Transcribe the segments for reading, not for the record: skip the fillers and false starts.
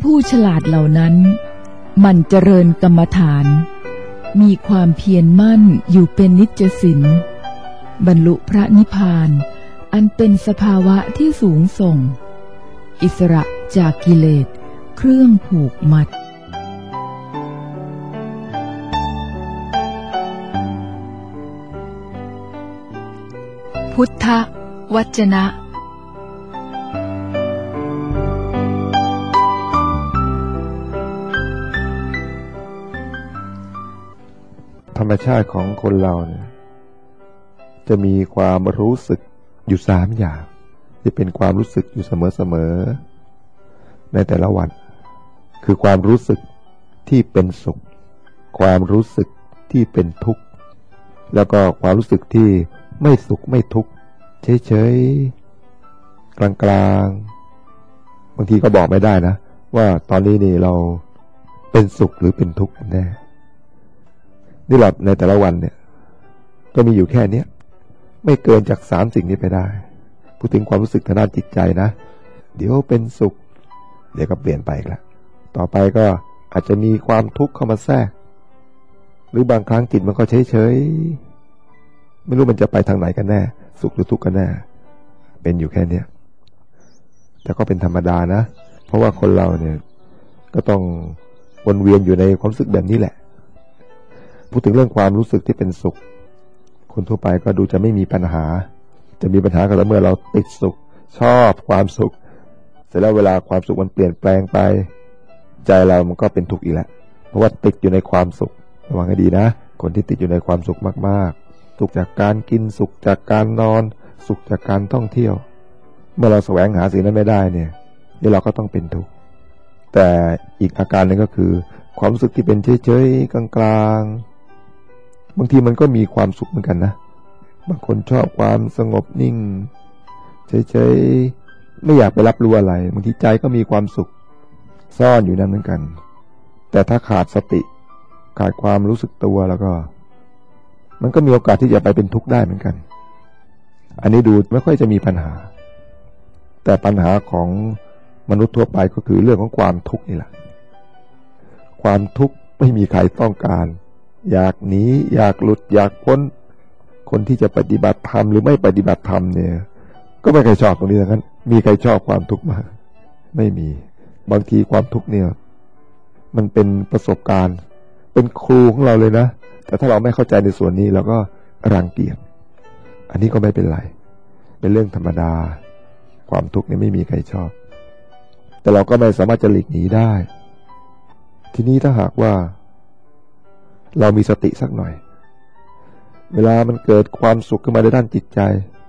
ผู้ฉลาดเหล่านั้นหมั่นเจริญกรรมฐานมีความเพียรมั่นอยู่เป็นนิจสินบรรลุพระนิพพานอันเป็นสภาวะที่สูงส่งอิสระจากกิเลสเครื่องผูกมัดพุทธวจนะธรรมชาติของคนเราเนี่ยจะมีความรู้สึกอยู่3อย่างที่เป็นความรู้สึกอยู่เสมอๆในแต่ละวันคือความรู้สึกที่เป็นสุขความรู้สึกที่เป็นทุกข์แล้วก็ความรู้สึกที่ไม่สุขไม่ทุกข์เฉยๆกลางๆบางทีก็บอกไม่ได้นะว่าตอนนี้นี่เราเป็นสุขหรือเป็นทุกข์แน่นี่แหละในแต่ละวันเนี่ยก็มีอยู่แค่นี้ไม่เกินจาก3สิ่งนี้ไปได้พูดถึงความรู้สึกทางด้านจิตใจนะเดี๋ยวเป็นสุขเดี๋ยวก็เปลี่ยนไปอีกแล้วต่อไปก็อาจจะมีความทุกข์เข้ามาแทรกหรือบางครั้งจิตมันก็เฉยๆไม่รู้มันจะไปทางไหนกันแน่สุขหรือทุกข์กันแน่เป็นอยู่แค่นี้แต่ก็เป็นธรรมดานะเพราะว่าคนเราเนี่ยก็ต้องวนเวียนอยู่ในความรู้สึกแบบนี้แหละพูดถึงเรื่องความรู้สึกที่เป็นสุขคนทั่วไปก็ดูจะไม่มีปัญหาจะมีปัญหาก็ต่อเมื่อเราติดสุขชอบความสุขเสร็จแล้วเวลาความสุขมันเปลี่ยนแปลงไปใจเรามันก็เป็นทุกข์อีกแล้วเพราะว่าติดอยู่ในความสุขระวังให้ดีนะคนที่ติดอยู่ในความสุขมากๆสุขจากการกินสุขจากการนอนสุขจากการท่องเที่ยวเมื่อเราแสวงหาสิ่งนั้นไม่ได้เนี่ยเราก็ต้องเป็นทุกข์แต่อีกอาการนึงก็คือความรู้สึกที่เป็นเฉยๆกลางๆบางทีมันก็มีความสุขเหมือนกันนะบางคนชอบความสงบนิ่งเฉยๆไม่อยากไปรับรู้อะไรบางทีใจก็มีความสุขซ่อนอยู่นั่นเหมือนกันแต่ถ้าขาดสติขาดความรู้สึกตัวแล้วก็มันก็มีโอกาสที่จะไปเป็นทุกข์ได้เหมือนกันอันนี้ดูไม่ค่อยจะมีปัญหาแต่ปัญหาของมนุษย์ทั่วไปก็คือเรื่องของความทุกข์นี่แหละความทุกข์ไม่มีใครต้องการอยากหนีอยากหลุดอยากพ้นคนที่จะปฏิบัติธรรมหรือไม่ปฏิบัติธรรมเนี่ยก็ไม่ใครชอบตรงนี้ทั้งนั้นมีใครชอบความทุกข์มาไม่มีบางทีความทุกข์เนี่ยมันเป็นประสบการณ์เป็นครูของเราเลยนะแต่ถ้าเราไม่เข้าใจในส่วนนี้เราก็รังเกียจอันนี้ก็ไม่เป็นไรเป็นเรื่องธรรมดาความทุกข์เนี่ยไม่มีใครชอบแต่เราก็ไม่สามารถจะหลีกหนีได้ทีนี้ถ้าหากว่าเรามีสติสักหน่อยเวลามันเกิดความสุขขึ้นมาในด้านจิตใจ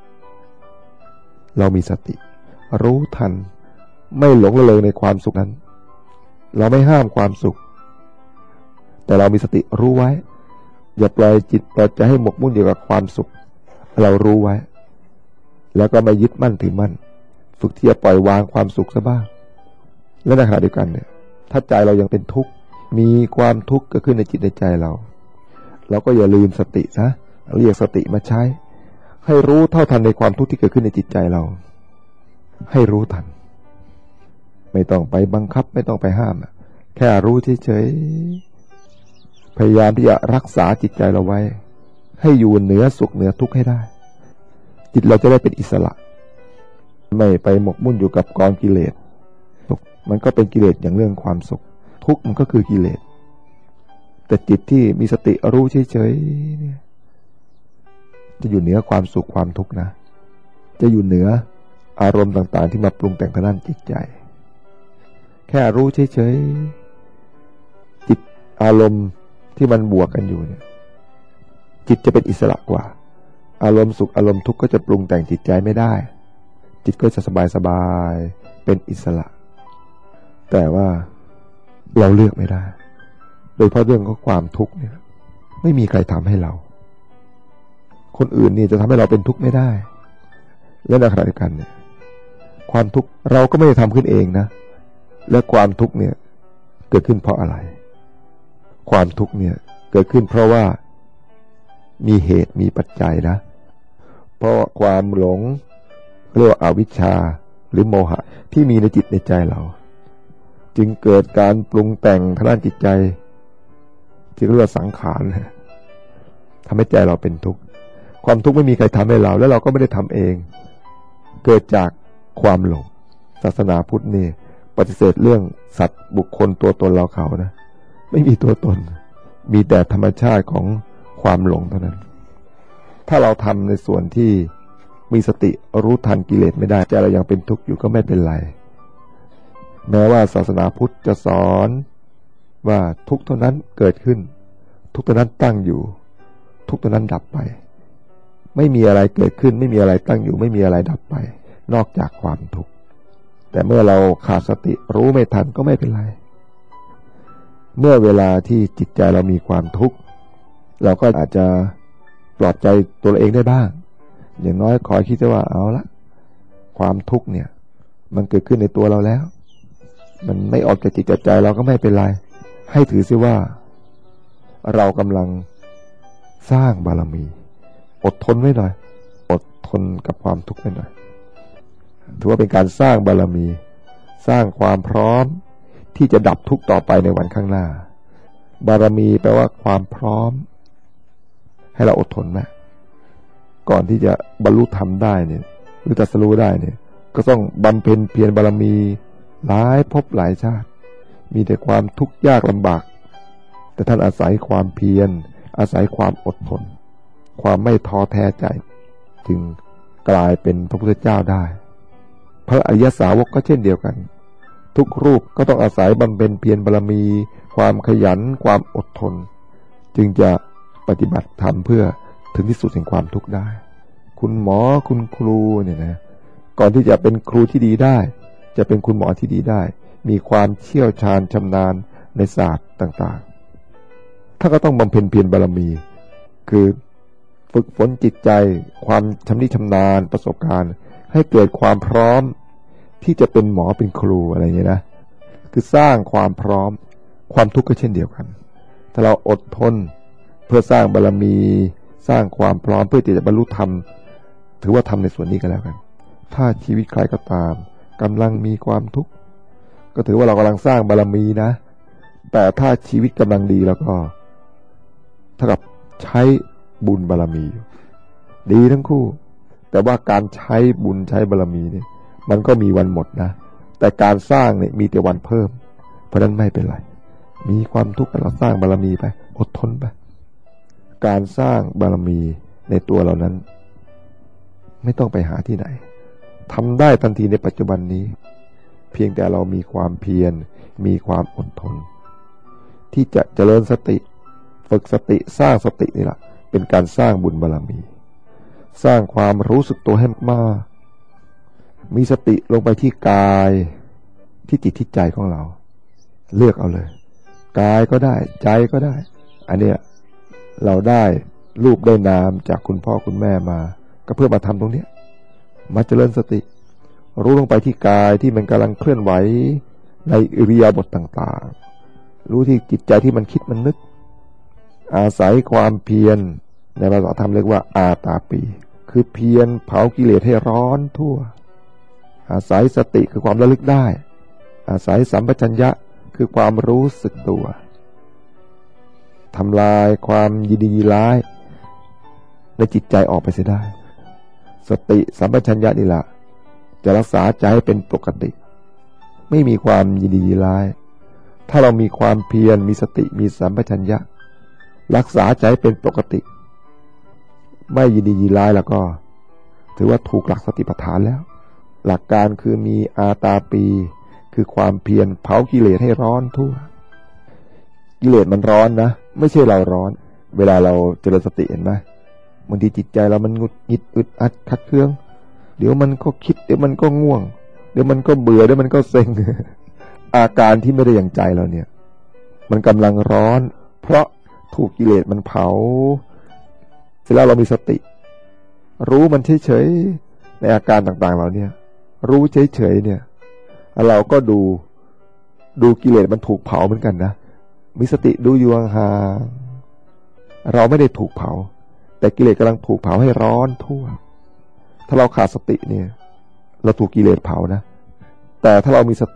เรามีสติรู้ทันไม่หลงระเริงในความสุขนั้นเราไม่ห้ามความสุขแต่เรามีสติรู้ไว้อย่าปล่อยจิตปล่อยใจให้หมกมุ่นอยู่กับความสุขเรารู้ไว้แล้วก็ไม่ยึดมั่นถือมั่นฝึกที่จะปล่อยวางความสุขซะบ้างและในขณะเดียวกันเนี่ยถ้าใจเรายังเป็นทุกข์มีความทุกข์เกิดขึ้นในจิตในใจเราก็อย่าลืมสตินะเรียกสติมาใช้ให้รู้เท่าทันในความทุกข์ที่เกิดขึ้นในจิตใจเราให้รู้ทันไม่ต้องไปบังคับไม่ต้องไปห้ามแค่รู้เฉยๆพยายามที่จะรักษาจิตใจเราไว้ให้อยู่เหนือสุขเหนือทุกข์ให้ได้จิตเราจะได้เป็นอิสระไม่ไปหมกมุ่นอยู่กับกองกิเลสมันก็เป็นกิเลสอย่างเรื่องความสุขทุกข์มันก็คือกิเลสแต่จิตที่มีสติรู้เฉยๆเนี่ยจะอยู่เหนือความสุขความทุกข์นะจะอยู่เหนืออารมณ์ต่างๆที่มาปรุงแต่งทางด้านจิตใจแค่รู้เฉยๆจิตอารมณ์ที่มันบวกกันอยู่เนี่ยจิตจะเป็นอิสระกว่าอารมณ์สุขอารมณ์ทุกข์ก็จะปรุงแต่งจิตใจไม่ได้จิตก็จะสบายๆเป็นอิสระแต่ว่าเราเลือกไม่ได้โดยเพราะเรื่องของความทุกข์เนี่ยไม่มีใครทำให้เราคนอื่นนี่จะทำให้เราเป็นทุกข์ไม่ได้และในขณะเดียวกันเนี่ยความทุกข์เราก็ไม่ได้ทำขึ้นเองนะและความทุกข์เนี่ยเกิดขึ้นเพราะอะไรความทุกข์เนี่ยเกิดขึ้นเพราะว่ามีเหตุมีปัจจัยนะเพราะความหลงเรียกว่าอวิชชาหรือโมหะที่มีในจิตในใจเราจึงเกิดการปรุงแต่งทางด้านจิตใจที่เรียกว่าสังขารทำให้ใจเราเป็นทุกข์ความทุกข์ไม่มีใครทำให้เราแล้วเราก็ไม่ได้ทำเองเกิดจากความหลงศาสนาพุทธนี่ปฏิเสธเรื่องสัตว์บุคคลตัวตนเราเขานะไม่มีตัวตนมีแต่ธรรมชาติของความหลงเท่านั้นถ้าเราทำในส่วนที่มีสติรู้ทันกิเลสไม่ได้ใจเรายังเป็นทุกข์อยู่ก็ไม่เป็นไรแม้ว่าศาสนาพุทธจะสอนว่าทุกข์เท่านั้นเกิดขึ้นทุกข์เท่านั้นตั้งอยู่ทุกข์เท่านั้นดับไปไม่มีอะไรเกิดขึ้นไม่มีอะไรตั้งอยู่ไม่มีอะไรดับไปนอกจากความทุกข์แต่เมื่อเราขาดสติรู้ไม่ทันก็ไม่เป็นไรเมื่อเวลาที่จิตใจเรามีความทุกข์เราก็อาจจะปลอบใจตัวเองได้บ้างอย่างน้อยขอคิดว่าเอาละความทุกข์เนี่ยมันเกิดขึ้นในตัวเราแล้วมันไม่ออกจากจิตจากใจเราก็ไม่เป็นไรให้ถือซิว่าเรากำลังสร้างบารมีอดทนไว้หน่อยอดทนกับความทุกข์ไว้หน่อยถือว่าเป็นการสร้างบารมีสร้างความพร้อมที่จะดับทุกข์ต่อไปในวันข้างหน้าบารมีแปลว่าความพร้อมให้เราอดทนนะก่อนที่จะบรรลุธรรมได้เนี่ยหรือตรัสรู้ได้เนี่ยก็ต้องบำเพ็ญเพียรบารมีหลายภพหลายชาติมีแต่ความทุกข์ยากลำบากแต่ท่านอาศัยความเพียรอาศัยความอดทนความไม่ท้อแท้ใจจึงกลายเป็นพระพุทธเจ้าได้พระอริยสาวกก็เช่นเดียวกันทุกรูปก็ต้องอาศัยบำเพ็ญเพียรบารมีความขยันความอดทนจึงจะปฏิบัติธรรมเพื่อถึงที่สุดแห่งความทุกข์ได้คุณหมอคุณครูเนี่ยนะก่อนที่จะเป็นครูที่ดีได้จะเป็นคุณหมอที่ดีได้มีความเชี่ยวชาญชำนาญในศาสตร์ต่างๆถ้าก็ต้องบำเพ็ญเพียรบารมีคือฝึกฝนจิตใจความชำนิชำนาญประสบการณ์ให้เกิดความพร้อมที่จะเป็นหมอเป็นครูอะไรอย่างนี้นะคือสร้างความพร้อมความทุกข์ก็เช่นเดียวกันถ้าเราอดทนเพื่อสร้างบารมีสร้างความพร้อมเพื่อที่จะบรรลุธรรมถือว่าทำในส่วนนี้กันแล้วกันถ้าชีวิตใครก็ตามกำลังมีความทุกข์ก็ถือว่าเรากำลังสร้างบารมีนะแต่ถ้าชีวิตกำลังดีแล้วก็เท่ากับใช้บุญบารมีดีทั้งคู่แต่ว่าการใช้บุญใช้บารมีเนี่ยมันก็มีวันหมดนะแต่การสร้างเนี่ยมีแต่วันเพิ่มเพราะนั้นไม่เป็นไรมีความทุกข์เราสร้างบารมีไปอดทนไปการสร้างบารมีในตัวเรานั้นไม่ต้องไปหาที่ไหนทำได้ทันทีในปัจจุบันนี้เพียงแต่เรามีความเพียรมีความอดทนที่จะเจริญสติฝึกสติสร้างสตินี่แหละเป็นการสร้างบุญบารมีสร้างความรู้สึกตัวให้มากมีสติลงไปที่กายที่จิตที่ใจของเราเลือกเอาเลยกายก็ได้ใจก็ได้อันเนี้ยเราได้รูปได้นามจากคุณพ่อคุณแม่มาก็เพื่อมาทำตรงนี้มาเจริญสติรู้ลงไปที่กายที่มันกำลังเคลื่อนไหวในอิริยาบถต่างๆรู้ที่จิตใจที่มันคิดมันนึกอาศัยความเพียรในภาษาธรรมเรียกว่าอาตาปีคือเพียรเผากิเลสให้ร้อนทั่วอาศัยสติคือความระลึกได้อาศัยสัมปชัญญะคือความรู้สึกตัวทำลายความยินดียินร้ายในจิตใจออกไปเสียได้สติสัมปชัญญะนี่แหละจะรักษาใจให้เป็นปกติไม่มีความยินดียินร้ายถ้าเรามีความเพียรมีสติมีสัมปชัญญะรักษาใจเป็นปกติไม่ยินดียินร้ายแล้วก็ถือว่าถูกหลักสติปัฏฐานแล้วหลักการคือมีอาตาปีคือความเพียรเผากิเลสให้ร้อนทั่วกิเลสมันร้อนนะไม่ใช่เราร้อนเวลาเราเจริญสติเห็นไหมบางทีจิตใจเรามันหงุดหงิดอึดอัดขัดเคืองเดี๋ยวมันก็คิดเดี๋ยวมันก็ง่วงเดี๋ยวมันก็เบื่อเดี๋ยวมันก็เซ็ง อาการที่ไม่ได้อย่างใจเราเนี่ยมันกำลังร้อนเพราะถูกกิเลสมันเผาเสร็จแล้วเรามีสติรู้มันเฉยๆในอาการต่างๆเราเนี่ยรู้เฉยๆเนี่ยเราก็ดูกิเลสมันถูกเผาเหมือนกันนะมีสติดูอยู่ห่างๆเราไม่ได้ถูกเผาแต่กิเลสกำลังถูกเผาให้ร้อนทั่วถ้าเราขาดสติเนี่ยเราถูกกิเลสเผานะแต่ถ้าเรามีสติ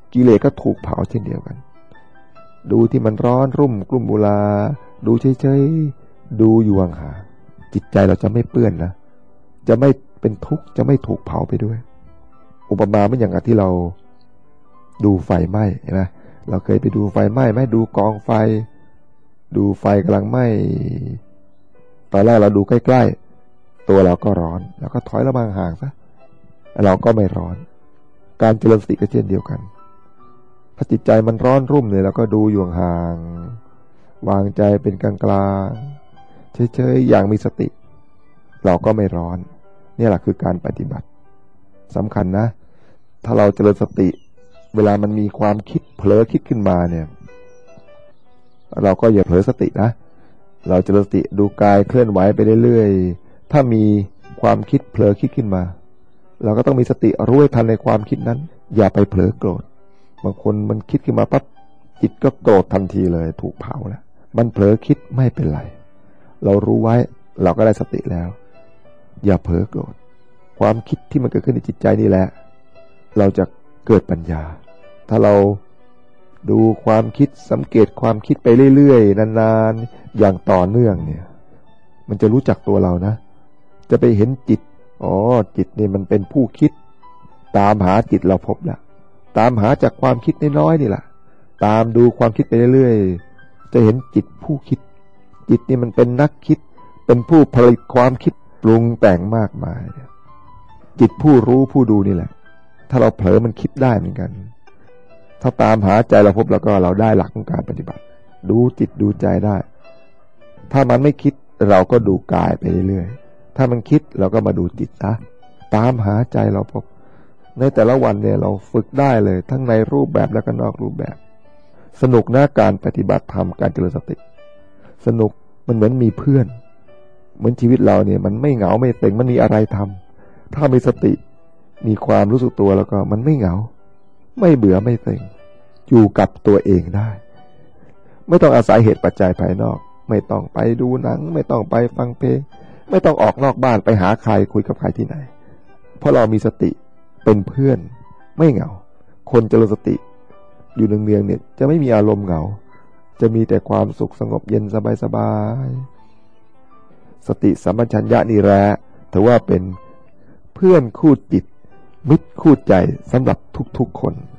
กิเลสก็ถูกเผาเช่นเดียวกันดูที่มันร้อนรุ่มกลุ่มบุราดูเฉยๆดูอยู่ห่างๆจิตใจเราจะไม่เปื้อนนะจะไม่เป็นทุกข์จะไม่ถูกเผาไปด้วยอุปมาเหมือนอย่างที่เราดูไฟไหม้เห็นไหมเราเคยไปดูไฟไหม้ไหมดูกองไฟดูไฟกำลังไหม้ตอนแรกเราดูใกล้ๆตัวเราก็ร้อนแล้วก็ถอยระบางห่างซะเราก็ไม่ร้อนการเจริญสติก็เช่นเดียวกันถ้าจิตใจมันร้อนรุ่มเนี่ยเราก็ดูอยู่ห่างวางใจเป็นกลางๆเฉยๆอย่างมีสติเราก็ไม่ร้อนนี่แหละคือการปฏิบัติสำคัญนะถ้าเราเจริญสติเวลามันมีความคิดเผลอคิดขึ้นมาเนี่ยเราก็อย่าเผลอสตินะเราเจริญสติดูกายเคลื่อนไหวไปเรื่อยๆถ้ามีความคิดเผลอคิดขึ้นมาเราก็ต้องมีสติรู้ให้ทันในความคิดนั้นอย่าไปเผลอโกรธบางคนมันคิดขึ้นมาปั๊บจิตก็โกรธทันทีเลยถูกเผาแล้วมันเผลอคิดไม่เป็นไรเรารู้ไว้เราก็ได้สติแล้วอย่าเผลอโกรธความคิดที่มันเกิดขึ้นในจิตใจนี่แหละเราจะเกิดปัญญาถ้าเราดูความคิดสังเกตความคิดไปเรื่อยๆนานๆอย่างต่อเนื่องเนี่ยมันจะรู้จักตัวเรานะจะไปเห็นจิตจิตนี่มันเป็นผู้คิดตามหาจิตเราพบแล้วตามหาจากความคิดน้อยๆนี่แหละตามดูความคิดไปเรื่อยๆจะเห็นจิตผู้คิดจิตนี่มันเป็นนักคิดเป็นผู้ผลิตความคิดปรุงแต่งมากมายจิตผู้รู้ผู้ดูนี่แหละถ้าเราเผลอมันคิดได้เหมือนกันถ้าตามหาใจเราพบแล้วก็เราได้หลักของการปฏิบัติดูจิตดูใจได้ถ้ามันไม่คิดเราก็ดูกายไปเรื่อยๆถ้ามันคิดเราก็มาดูจิตนะตามหาใจเราพบในแต่ละวันเนี่ยเราฝึกได้เลยทั้งในรูปแบบและก็นอกรูปแบบสนุกนะการปฏิบัติธรรมการเจริญสติสนุกมันเหมือนมีเพื่อนเหมือนชีวิตเราเนี่ยมันไม่เหงาไม่เต็งมันมีอะไรทำถ้ามีสติมีความรู้สึกตัวแล้วก็มันไม่เหงาไม่เบื่อไม่เต็งอยู่กับตัวเองได้ไม่ต้องอาศัยเหตุปัจจัยภายนอกไม่ต้องไปดูหนังไม่ต้องไปฟังเพลงไม่ต้องออกนอกบ้านไปหาใครคุยกับใครที่ไหนเพราะเรามีสติเป็นเพื่อนไม่เหงาคนเจริญสติอยู่เนืองๆเนี่ยจะไม่มีอารมณ์เหงาจะมีแต่ความสุขสงบเย็นสบายๆสติสัมปชัญญะนี่แหละถือว่าเป็นเพื่อนคู่จิตมิตรคู่ใจสำหรับทุกๆคน